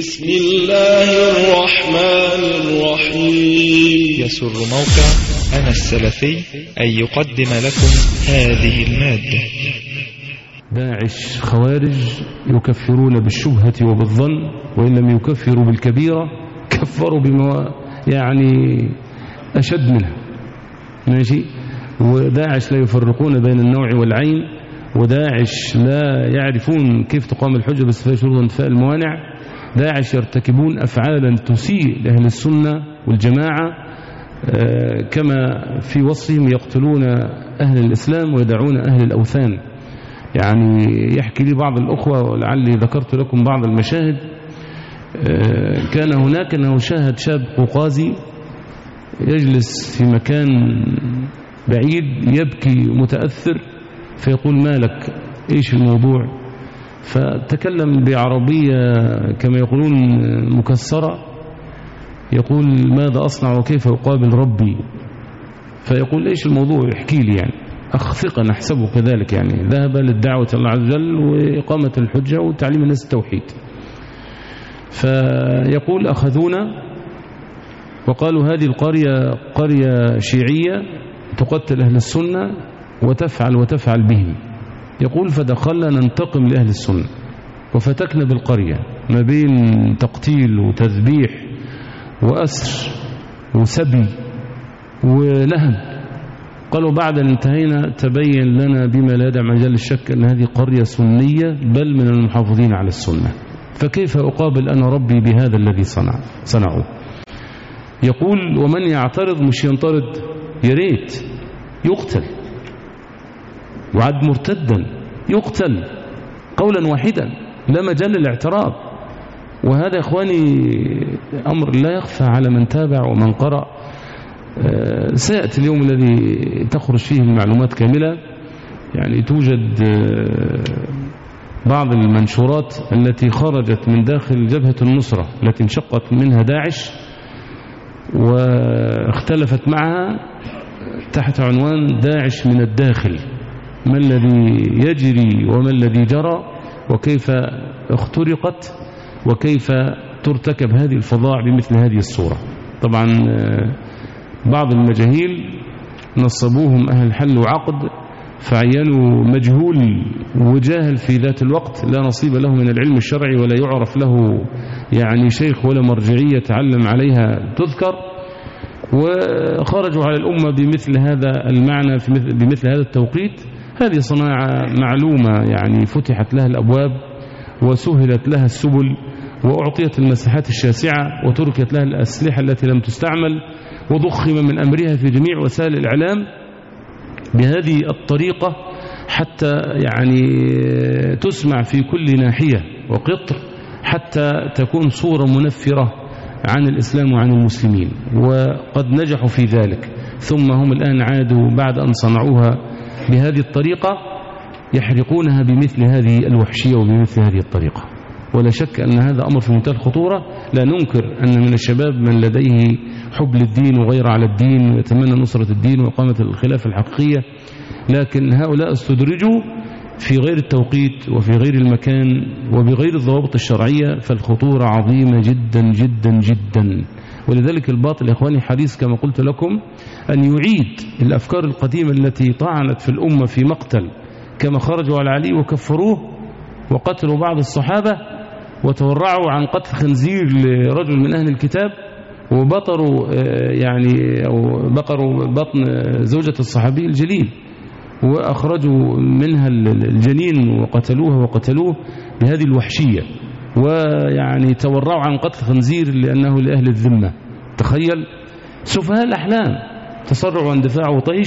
بسم الله الرحمن الرحيم. يسر موقع أنا السلفي أن يقدم لكم هذه المادة. داعش خوارج يكفرون بالشبهة وبالظن، وإن لم يكفروا بالكبيرة كفروا بما يعني أشد منها. ماشي. وداعش لا يفرقون بين النوع والعين، وداعش لا يعرفون كيف تقام الحجة باستيفاء شروط وانتفاء الموانع. داعش يرتكبون أفعالا تسيء لأهل السنة والجماعة، كما في وصفهم يقتلون أهل الإسلام ويدعون أهل الأوثان. يعني يحكي لي بعض الأخوة، ولعلي ذكرت لكم بعض المشاهد. كان هناك أنه شاهد شاب قوقازي يجلس في مكان بعيد يبكي متأثر، فيقول: مالك؟ إيش الموضوع؟ فتكلم بعربية كما يقولون مكسرة، يقول: ماذا أصنع وكيف أقابل ربي؟ فيقول: إيش الموضوع؟ يحكي لي. يعني أخ ثقة نحسبه كذلك، يعني ذهب للدعوة الله عز وجل وإقامة الحجة وتعليم الناس التوحيد. فيقول: أخذونا وقالوا هذه القرية قرية شيعية تقتل أهل السنة وتفعل بهم. يقول: فدخلنا ننتقم لأهل السنة وفتكنا بالقرية ما بين تقتيل وتذبيح وأسر وسبي ولهب. قالوا: بعد أن انتهينا تبين لنا بما لا يدع مجال الشك أن هذه قرية سنية بل من المحافظين على السنة، فكيف أقابل أنا ربي بهذا الذي صنعه؟ يقول: ومن يعترض مش ينطرد، يريت يقتل، وعد مرتدا يقتل قولا واحدا لا مجال للاعتراض. وهذا يا إخواني أمر لا يخفى على من تابع ومن قرأ. سيأتي اليوم الذي تخرج فيه المعلومات كاملة. يعني توجد بعض المنشورات التي خرجت من داخل جبهة النصرة التي انشقت منها داعش واختلفت معها تحت عنوان داعش من الداخل، ما الذي يجري وما الذي جرى وكيف اخترقت وكيف ترتكب هذه الفظاع بمثل هذه الصورة. طبعا بعض المجاهيل نصبوهم أهل حل وعقد، فعينوا مجهول وجاهل في ذات الوقت لا نصيب له من العلم الشرعي ولا يعرف له يعني شيخ ولا مرجعية تعلم عليها تذكر، وخرجوا على الأمة بمثل هذا المعنى بمثل هذا التوقيت. هذه صناعة معلومة، يعني فتحت لها الأبواب وسهلت لها السبل وأعطيت المساحات الشاسعة وتركت لها الأسلحة التي لم تستعمل وضخم من أمرها في جميع وسائل الإعلام بهذه الطريقة حتى يعني تسمع في كل ناحية وقطر، حتى تكون صورة منفرة عن الإسلام وعن المسلمين. وقد نجحوا في ذلك، ثم هم الآن عادوا بعد أن صنعوها بهذه الطريقة يحرقونها بمثل هذه الوحشية وبمثل هذه الطريقة. ولا شك أن هذا أمر في منتهى الخطورة. لا ننكر أن من الشباب من لديه حب للدين وغير على الدين ويتمنى نصرة الدين وإقامة الخلافة الحقيقية، لكن هؤلاء استدرجوا في غير التوقيت وفي غير المكان وبغير الضوابط الشرعية، فالخطورة عظيمة جدا جدا جدا. ولذلك الباطل يا إخواني حديث كما قلت لكم أن يعيد الأفكار القديمة التي طعنت في الأمة في مقتل، كما خرجوا على علي وكفروه وقتلوا بعض الصحابة وتورعوا عن قتل خنزير لرجل من أهل الكتاب، وبطروا يعني أو بقروا بطن زوجة الصحابي الجليل وأخرجوا منها الجنين وقتلوه بهذه الوحشية، ويعني تورعوا عن قتل خنزير لأنه لأهل الذمة. تخيل سفهاء الأحلام، تسرع واندفاع وطيش،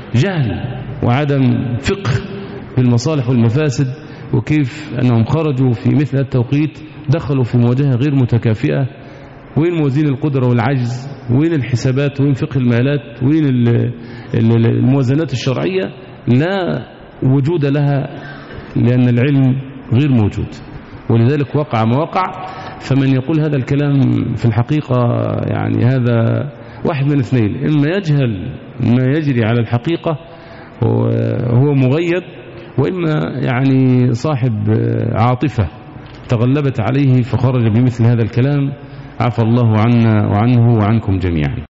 جهل وعدم فقه بالمصالح والمفاسد، وكيف أنهم خرجوا في مثل التوقيت دخلوا في مواجهة غير متكافئة. وين موازين القدرة والعجز؟ وين الحسابات؟ وين فقه المالات؟ وين الموازنات الشرعية؟ لا وجود لها، لأن العلم غير موجود. ولذلك وقع ما وقع. فمن يقول هذا الكلام في الحقيقة يعني هذا واحد من اثنين: إما يجهل ما يجري على الحقيقة وهو مغيب، وإما يعني صاحب عاطفة تغلبت عليه فخرج بمثل هذا الكلام. عفى الله عنا وعنه وعنكم جميعا.